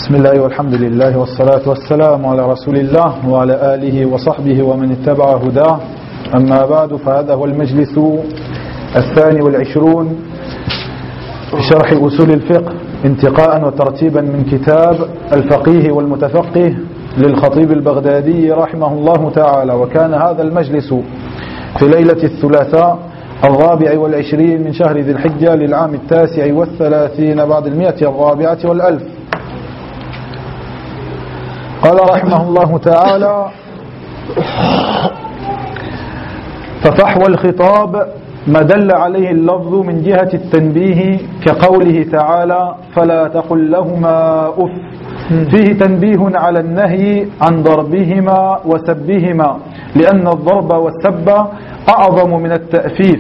بسم الله والحمد لله والصلاة والسلام على رسول الله وعلى آله وصحبه ومن اتبع هداه. أما بعد، فهذا هو المجلس 22 في شرح أصول الفقه انتقاء وترتيبا من كتاب الفقيه والمتفقه للخطيب البغدادي رحمه الله تعالى. وكان هذا المجلس في ليلة الثلاثاء 24 من شهر ذي الحجة للعام 39 بعد 140 قال رحمه الله تعالى: ففحوى الخطاب ما دل عليه اللفظ من جهة التنبيه كقوله تعالى: فلا تقل لهما أف، فيه تنبيه على النهي عن ضربهما وسبهما، لأن الضرب والسب أعظم من التأفيف.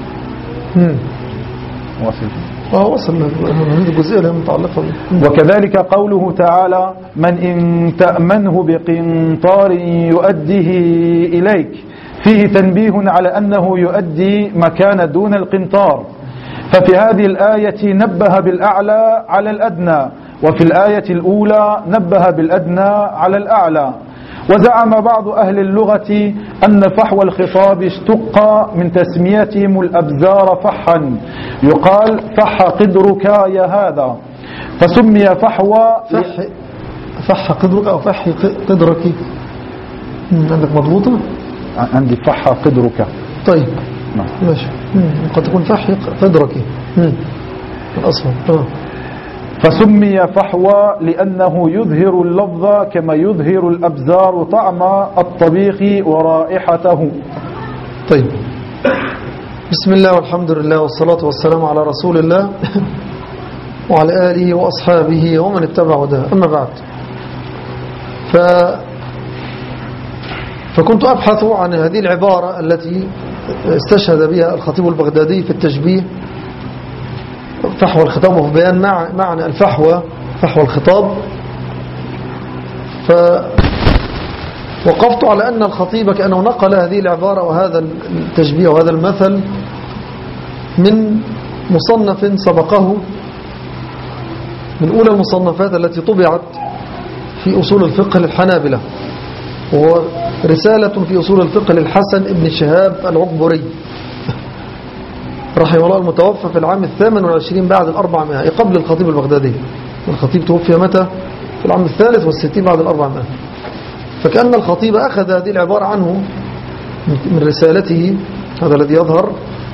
وصل هذه الجزئية متعلقة. وكذلك قوله تعالى: من إن تأمنه بقنطار يؤديه إليك، فيه تنبيه على أنه يؤدي مكان دون القنطار. ففي هذه الآية نبه بالأعلى على الأدنى، وفي الآية الأولى نبه بالأدنى على الأعلى. وزعم بعض أهل اللغة أن فحوى الخطاب اشتق من تسميتهم الأبزار فحا، يقال فح قدرك يا هذا، فسمي فحوى فح قدرك أو فح قدرك. عندك مضبوطة؟ عندي فح قدرك. طيب ماشي. قد تكون فح قدرك الأصل. فسمي فحوى لأنه يظهر اللفظ كما يظهر الأبزار طعم الطبيخ ورائحته. طيب، بسم الله والحمد لله والصلاة والسلام على رسول الله وعلى آله وأصحابه ومن اتبع هداه. أما بعد، فكنت أبحث عن هذه العبارة التي استشهد بها الخطيب البغدادي في التشبيه، فحوى الخطاب، وفي بيان معنى الفحوى، فحوى الخطاب. فوقفت على أن الخطيب كأنه نقل هذه العبارة وهذا التشبيه وهذا المثل من مصنف سبقه، من أولى المصنفات التي طبعت في أصول الفقه للحنابلة، وهو رسالة في أصول الفقه للحسن ابن شهاب العقبري رحمه الله، المتوفى في العام 28 بعد 400 قبل الخطيب البغدادي. الخطيب توفي متى؟ في العام 63 بعد 400. فكأن الخطيب أخذ هذه العبارة عنه من رسالته، هذا الذي يظهر،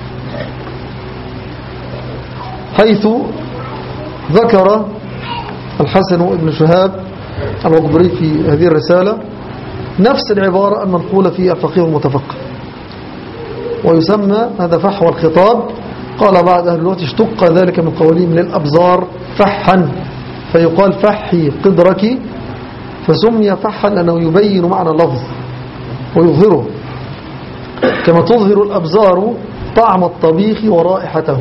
حيث ذكر الحسن ابن شهاب العقبري في هذه الرسالة نفس العبارة المنقولة في الفقيه المتفقه، ويسمى هذا فحوى الخطاب. قال بعض أهل اللغة اشتق ذلك من قولهم للأبزار فحا، فيقال فحي قدرك، فسمي فحا لأنه يبين معنى اللفظ ويظهره كما تظهر الأبزار طعم الطبيخ ورائحته.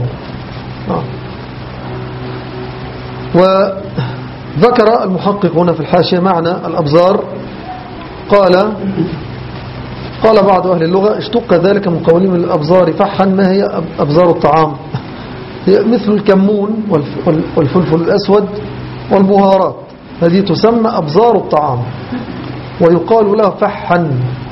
وذكر المحقق هنا في الحاشية معنى الأبزار، قال بعض أهل اللغة اشتق ذلك من قولهم الأبزار فحا. ما هي أبزار الطعام؟ هي مثل الكمون والفلفل الأسود والبهارات، هذه تسمى أبزار الطعام ويقال لها فحا.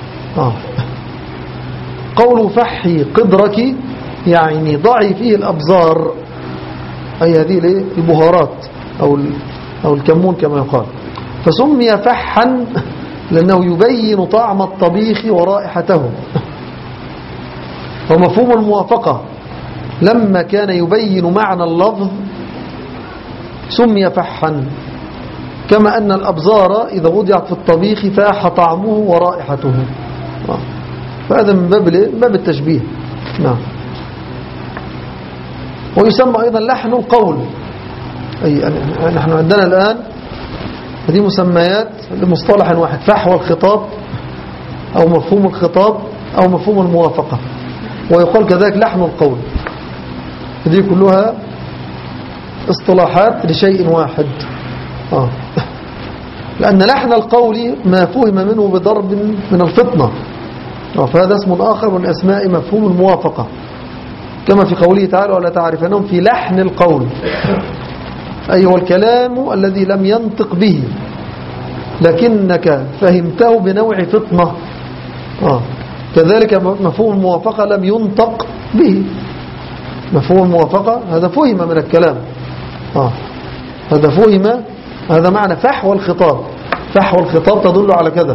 قول فحي قدرك يعني ضعي فيه الأبزار، أي هذه البهارات أو الكمون كما يقال، فسمي فحا لأنه يبين طعم الطبيخ ورائحته. ومفهوم الموافقة لما كان يبين معنى اللفظ سمي فحا، كما أن الأبزار إذا وضعت في الطبيخ فاح طعمه ورائحته. فهذا من باب التشبيه. نعم. ويسمى أيضا لحن القول، أي نحن عندنا الآن هذه مسميات لمصطلح واحد: فحوى الخطاب أو مفهوم الخطاب أو مفهوم الموافقة، ويقال كذلك لحن القول. هذه كلها اصطلاحات لشيء واحد. لأن لحن القول ما فهم منه بضرب من الفطنة، فهذا اسم آخر من أسماء مفهوم الموافقة، كما في قوله تعالى: ولا تعرفنهم في لحن القول، أي هو الكلام الذي لم ينطق به لكنك فهمته بنوع فطنة. كذلك مفهوم الموافقة لم ينطق به. مفهوم الموافقة هذا فهم من الكلام. هذا فهم، هذا معنى فحوى الخطاب. فحوى الخطاب تدل على كذا.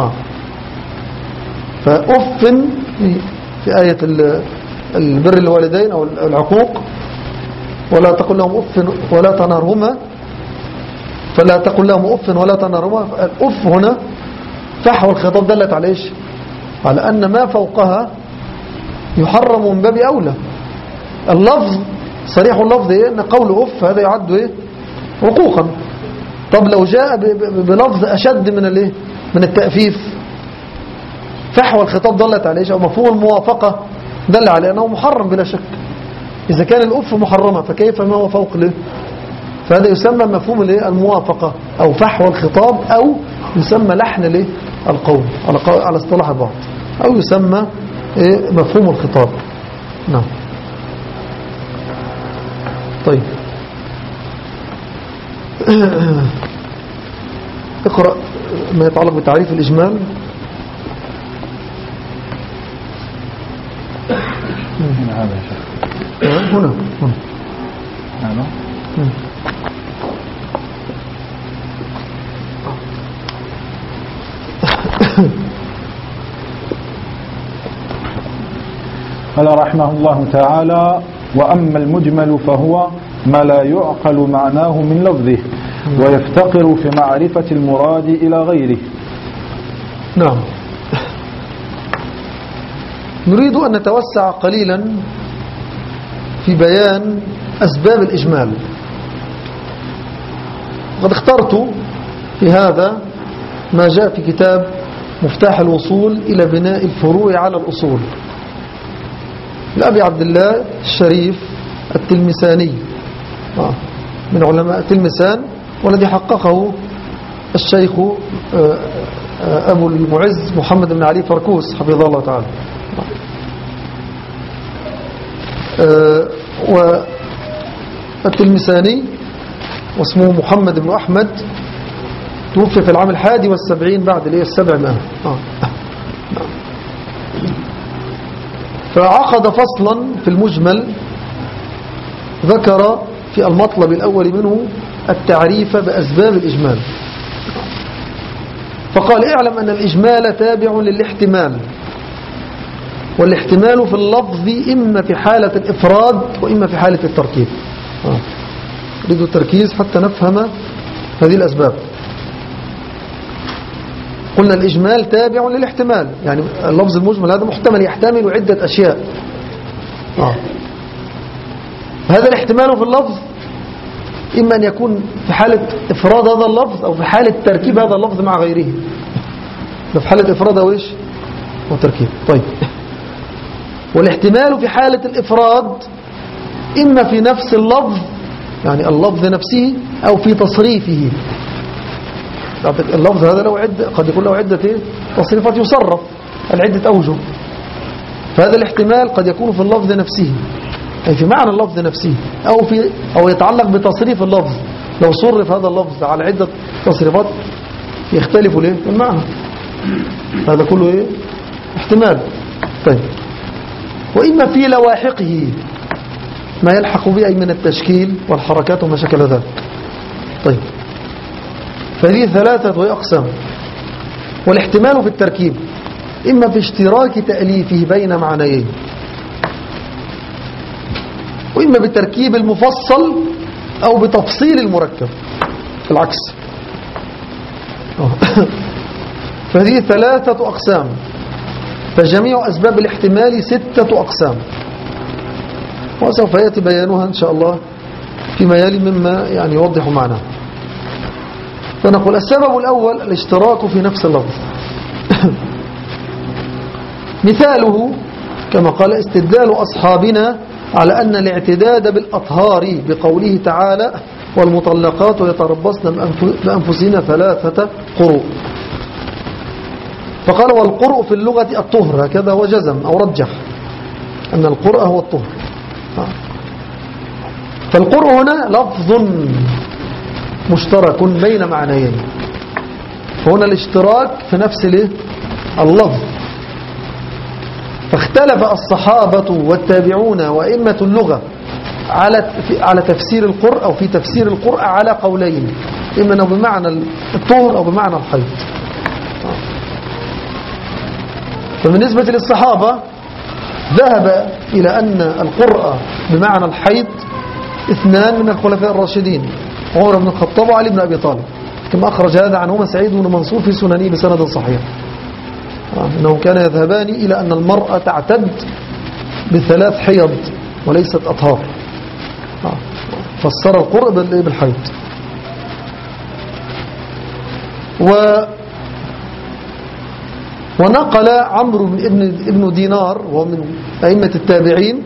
فأف في آية البر الوالدين أو العقوق، ولا تقل لهم أف ولا تنهرهما، فلا تقل لهم أف ولا تنهرهما. الأف هنا فحوى الخطاب دلت على إيش؟ على أن ما فوقها يحرم من باب أولى. اللفظ صريح اللفظ إيه؟ أن قول أف هذا يعد إيه؟ عقوقا. طب لو جاء بلفظ أشد من الإيه؟ من التأفيف، فحوى الخطاب دلت على إيش؟ أو مفهوم الموافقة دل على أنه محرم بلا شك. إذا كان الأف محرمة فكيف ما هو فوق له؟ فهذا يسمى مفهوم الموافقة أو فحوى الخطاب، أو يسمى لحن القول على اصطلاح البعض، أو يسمى مفهوم الخطاب. نعم. طيب اقرأ ما يتعلق بتعريف الإجمال. هنا هذا يا شيخ. هنا هذا. قال رحمه الله تعالى: وأما المجمل فهو ما لا يعقل معناه من لفظه ويفتقر في معرفة المراد إلى غيره. نعم. نريد أن نتوسع قليلا في بيان أسباب الإجمال. وقد اخترت في هذا ما جاء في كتاب مفتاح الوصول إلى بناء الفروع على الأصول لأبي عبد الله الشريف التلمساني، من علماء تلمسان، والذي حققه الشيخ أبو المعز محمد بن علي فركوس حفظه الله تعالى. والتلمساني واسمه محمد بن أحمد، توفي في العام 71 بعد 700. فعقد فصلا في المجمل ذكر في المطلب الأول منه التعريف بأسباب الإجمال. فقال: اعلم أن الإجمال تابع للاحتمال، والاحتمال في اللفظ إما في حالة الإفراد وإما في حالة التركيب. نريد التركيز حتى نفهم هذه الأسباب. قلنا الإجمال تابع للاحتمال، يعني اللفظ المجمل هذا محتمل يحتمل عدة أشياء. هذا الاحتمال في اللفظ إما أن يكون في حالة إفراد هذا اللفظ أو في حالة تركيب هذا اللفظ مع غيره. في حالة إفراد أو إيش؟ وتركيب. طيب، والاحتمال في حالة الإفراد إما في نفس اللفظ، يعني اللفظ نفسه، أو في تصريفه. اللفظ هذا له عدة، قد يكون له عدة تصريفات يصرف العدة أوجه. فهذا الاحتمال قد يكون في اللفظ نفسه، أي في معنى اللفظ نفسه، أو يتعلق بتصريف اللفظ. لو صرف هذا اللفظ على عدة تصريفات يختلف ليه في المعنى. هذا كله احتمال. طيب، وإما في لواحقه ما يلحق به من التشكيل والحركات وما شكل ذلك. طيب، فهذه 3 أقسام. والاحتمال في التركيب إما في اشتراك تأليفه بين معنيين، وإما بالتركيب المفصل أو بتفصيل المركب، العكس. فهذه 3 أقسام. فجميع أسباب الاحتمال 6 أقسام، وسوف يأتي بيانها إن شاء الله فيما يلي مما يعني يوضح معناه. فنقول السبب الأول الاشتراك في نفس اللفظ. مثاله كما قال: استدلال أصحابنا على أن الاعتداد بالأطهار بقوله تعالى: والمطلقات يتربصن بأنفسهن 3 قروء. فقال: والقرء في اللغة الطهر، هكذا هو جزم أو رجح أن القرء هو الطهر. فالقرء هنا لفظ مشترك بين معنيين، فهنا الاشتراك في نفس اللفظ. فاختلف الصحابة والتابعون وأئمة اللغة على تفسير القرء أو في تفسير القرء على قولين، إما أنه بمعنى الطهر أو بمعنى الحيض. فبالنسبة للصحابة ذهب إلى أن القرء بمعنى الحيض اثنان من الخلفاء الراشدين، عمر بن الخطاب وعلي بن أبي طالب، كما أخرج هذا عنهما سعيد بن منصور في سننه بسند صحيح، أنهم كانوا يذهبان إلى أن المرأة تعتد بثلاث حيض وليست أطهار، فسر القرء بالحيض. ونقل عمرو بن دينار وهو من أئمة التابعين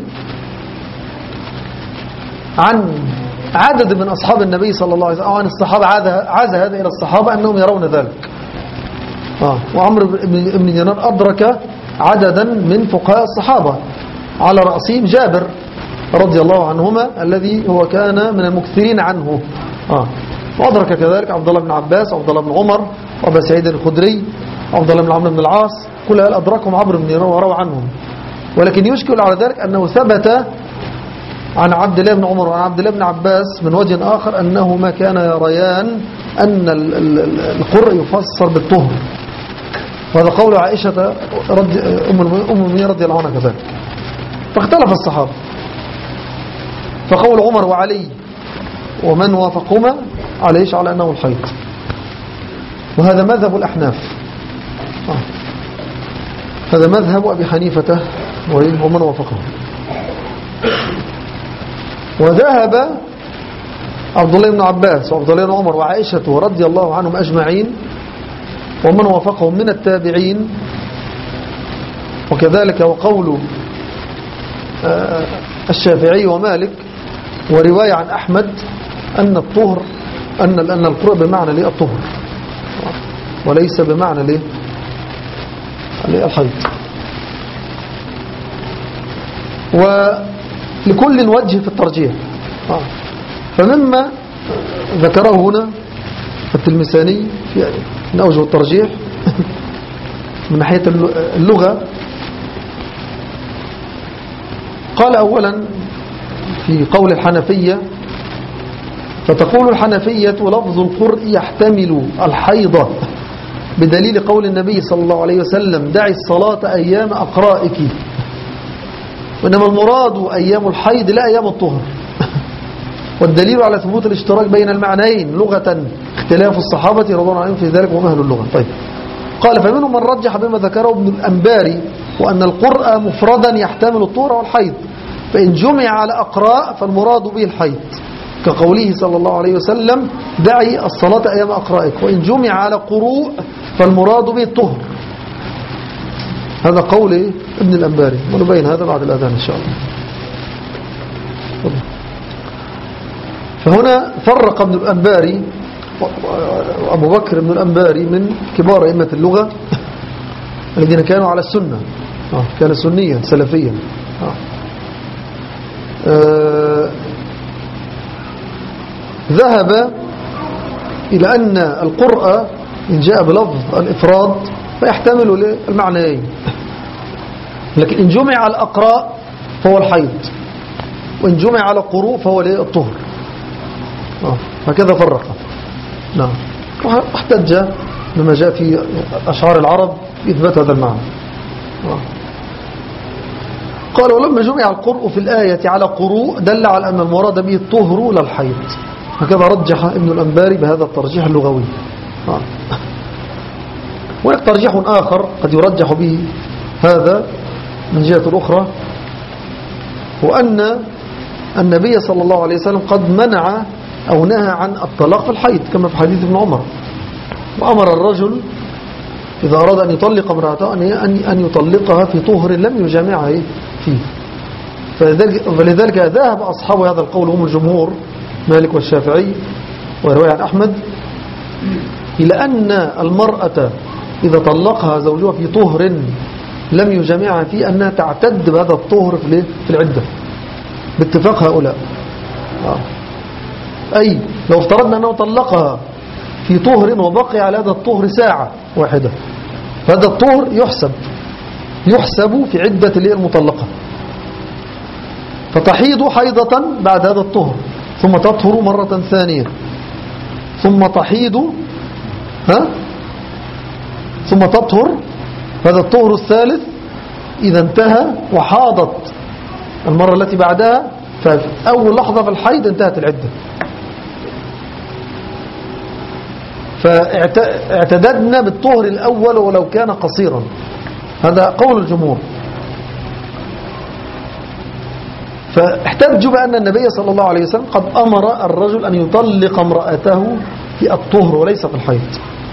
عن عدد من أصحاب النبي صلى الله عليه وسلم أو عن الصحابة، عاد هذا إلى الصحابة أنهم يرون ذلك. وعمرو بن دينار أدرك عددا من فقهاء الصحابة على رأسهم جابر رضي الله عنهما الذي هو كان من المكثرين عنه، وأدرك كذلك عبد الله بن عباس وعبد الله بن عمر وأبا سعيد الخدري وعبد الله بن عمرو بن العاص، كل هؤلاء أدركهم عمرو بن دينار وروى عنهم. ولكن يشكل على ذلك أنه ثبت عن عبد الله بن عمر وعن عبد الله بن عباس من وجه آخر أنهما كان يريان أن القرء يفسر بالطهر، وهذا قول عائشة أم المؤمنين رضي الله عنها كذلك. فاختلف الصحابة، فقول عمر وعلي ومن وافقهما على أنه الحيض، وهذا مذهب الأحناف، هذا مذهب أبي حنيفة ومن وافقه. وذهب عبد الله بن عباس وعبد الله بن عمر وعائشة رضي الله عنهم أجمعين ومن وافقهم من التابعين، وكذلك وقول الشافعي ومالك ورواية عن أحمد أن الطهر أن القرء بمعنى الطهر وليس بمعنى الحيض. ولكل وجه في الترجيح، فمما ذكره هنا التلمساني من أوجه الترجيح من ناحية اللغة، قال أولا في قول الحنفية، فتقول الحنفية لفظ القرء يحتمل الحيضة بدليل قول النبي صلى الله عليه وسلم دعي الصلاة أيام أقرائك، وإنما المراد أيام الحيض لا أيام الطهر. والدليل على ثبوت الاشتراك بين المعنيين لغة اختلاف الصحابة رضي الله عنهم في ذلك وهم أهل اللغة. طيب، قال فمنهم من رجح بما ذكره ابن الأنباري وأن القرء مفردا يحتمل الطهر والحيض، فإن جمع على أقراء فالمراد به الحيض كقوله صلى الله عليه وسلم دعي الصلاة أيام أقرائك، وإن جمع على قروء فالمراد به الطهر. هذا قول ابن الأنباري، ونبين هذا بعد الأذان إن شاء الله. فهنا فرق ابن الأنباري وأبو بكر ابن الأنباري من كبار أئمة اللغة الذين كانوا على السنة، كان سنيا سلفيا، ذهب إلى أن القرء إن جاء بلفظ الإفراد فيحتمل المعنيين، لكن إن جمع على الأقراء فهو الحيض، وإن جمع على قروء فهو الطهر. هكذا فرق. نعم، واحتج بما جاء في أشعار العرب إثبات هذا المعنى. قال ولما جمع القرء في الآية على قروء دل على أن المراد به الطهر لا الحيض. هكذا رجح ابن الأنباري بهذا الترجيح اللغوي. وهناك ترجيح آخر قد يرجح به هذا من جهة أخرى، وأن النبي صلى الله عليه وسلم قد منع أو نهى عن الطلاق في الحيض كما في حديث ابن عمر، وأمر الرجل إذا أراد أن يطلق امرأته أن يطلقها في طهر لم يجامعها فيه. فلذلك ذهب أصحاب هذا القول هم الجمهور مالك والشافعي ورواية عن أحمد إلى أن المرأة إذا طلقها زوجها في طهر لم يجامعها فيه أنها تعتد بهذا الطهر في العدة باتفاق هؤلاء. أي لو افترضنا أنه طلقها في طهر وبقي على هذا الطهر ساعة واحدة، فهذا الطهر يحسب في عدة المطلقة، فتحيض حيضة بعد هذا الطهر، ثم تطهر مرة ثانية، ثم تحيض ثم تطهر. هذا الطهر الثالث إذا انتهى وحاضت المرة التي بعدها، فأول لحظة في الحيض انتهت العدة. فاعتددنا بالطهر الأول ولو كان قصيرا، هذا قول الجمهور. فاحتجوا بأن النبي صلى الله عليه وسلم قد أمر الرجل أن يطلق امرأته في الطهر وليس في الحيض،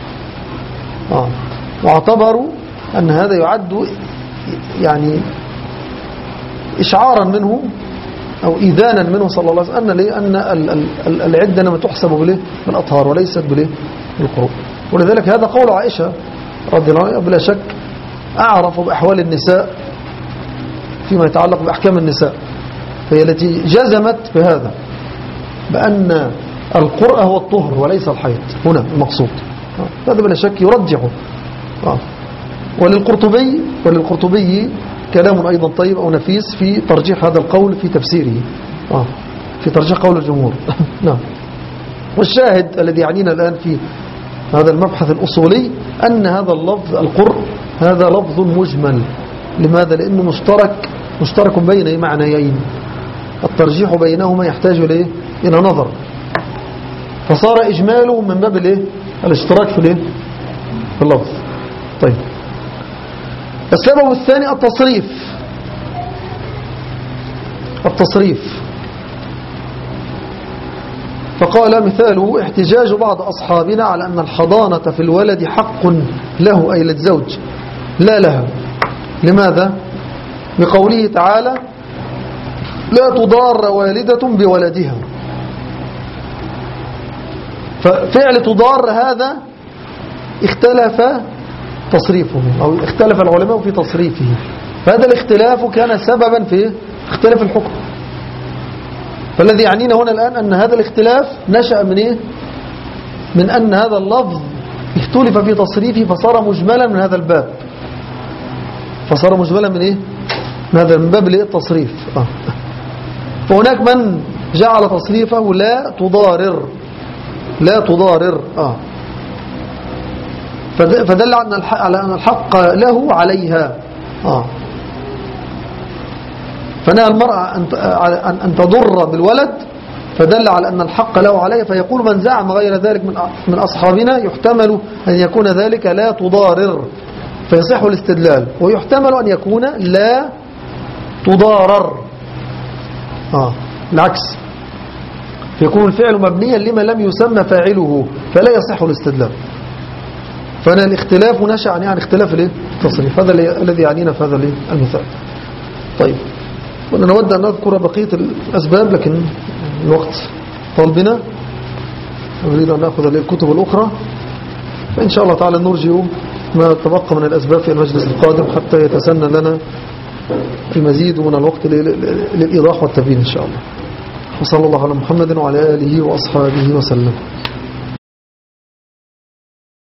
واعتبروا أن هذا يعد يعني إشعارا منه أو إذانا منه صلى الله عليه وسلم أن العدة لما تحسب بالأطهار وليست بالقروء. ولذلك هذا قول عائشة رضي الله عنها بلا شك أعرف بأحوال النساء فيما يتعلق بأحكام النساء، فهي التي جزمت بهذا، بأن القرء هو الطهر وليس الحيض هنا المقصود. هذا بلا شك يرجحه. وللقرطبي كلام أيضا طيب أو نفيس في ترجيح هذا القول في تفسيره، في ترجيح قول الجمهور. نعم. والشاهد الذي يعنينا الآن في هذا المبحث الأصولي أن هذا اللفظ القرء هذا لفظ مجمل. لماذا؟ لأنه مشترك بين معنيين، الترجيح بينهما يحتاج إلى نظر، فصار إجماله من باب الاشتراك في اللفظ. طيب، السبب الثاني التصريف. فقال مثاله احتجاج بعض أصحابنا على أن الحضانة في الولد حق له أي للزوج لا لها. لماذا؟ بقوله تعالى لا تضار والدة بولدها. ففعل تضار هذا اختلف تصريفه أو اختلف العلماء في تصريفه، فهذا الاختلاف كان سببا في اختلاف الحكم. فالذي يعنينا هنا الآن أن هذا الاختلاف نشأ من أن هذا اللفظ اختلف في تصريفه فصار مجملا من هذا الباب، فصار مجملا من من باب التصريف. فهناك من جعل تصريفه لا تضارر فدل على أن الحق له عليها. فنهى المرأة أن تضر بالولد، فدل على أن الحق له عليها. فيقول من زعم غير ذلك من أصحابنا يحتمل أن يكون ذلك لا تضارر فيصح الاستدلال، ويحتمل أن يكون لا تضارر العكس، فيكون الفعل مبنيا لما لم يسمى فاعله فلا يصح الاستدلال. فأنا الاختلاف نشأ عن اختلاف التصريف، هذا الذي يعنينا في هذا المثال. طيب، ونود أن نذكر بقية الأسباب لكن الوقت طال بنا، نريد أن نأخذ الكتب الأخرى، فإن شاء الله تعالى نرجع ما تبقى من الأسباب في المجلس القادم حتى يتسنى لنا المزيد من الوقت للإيضاح والتبيين إن شاء الله. وصلى الله على محمد وعلى آله وأصحابه وسلم.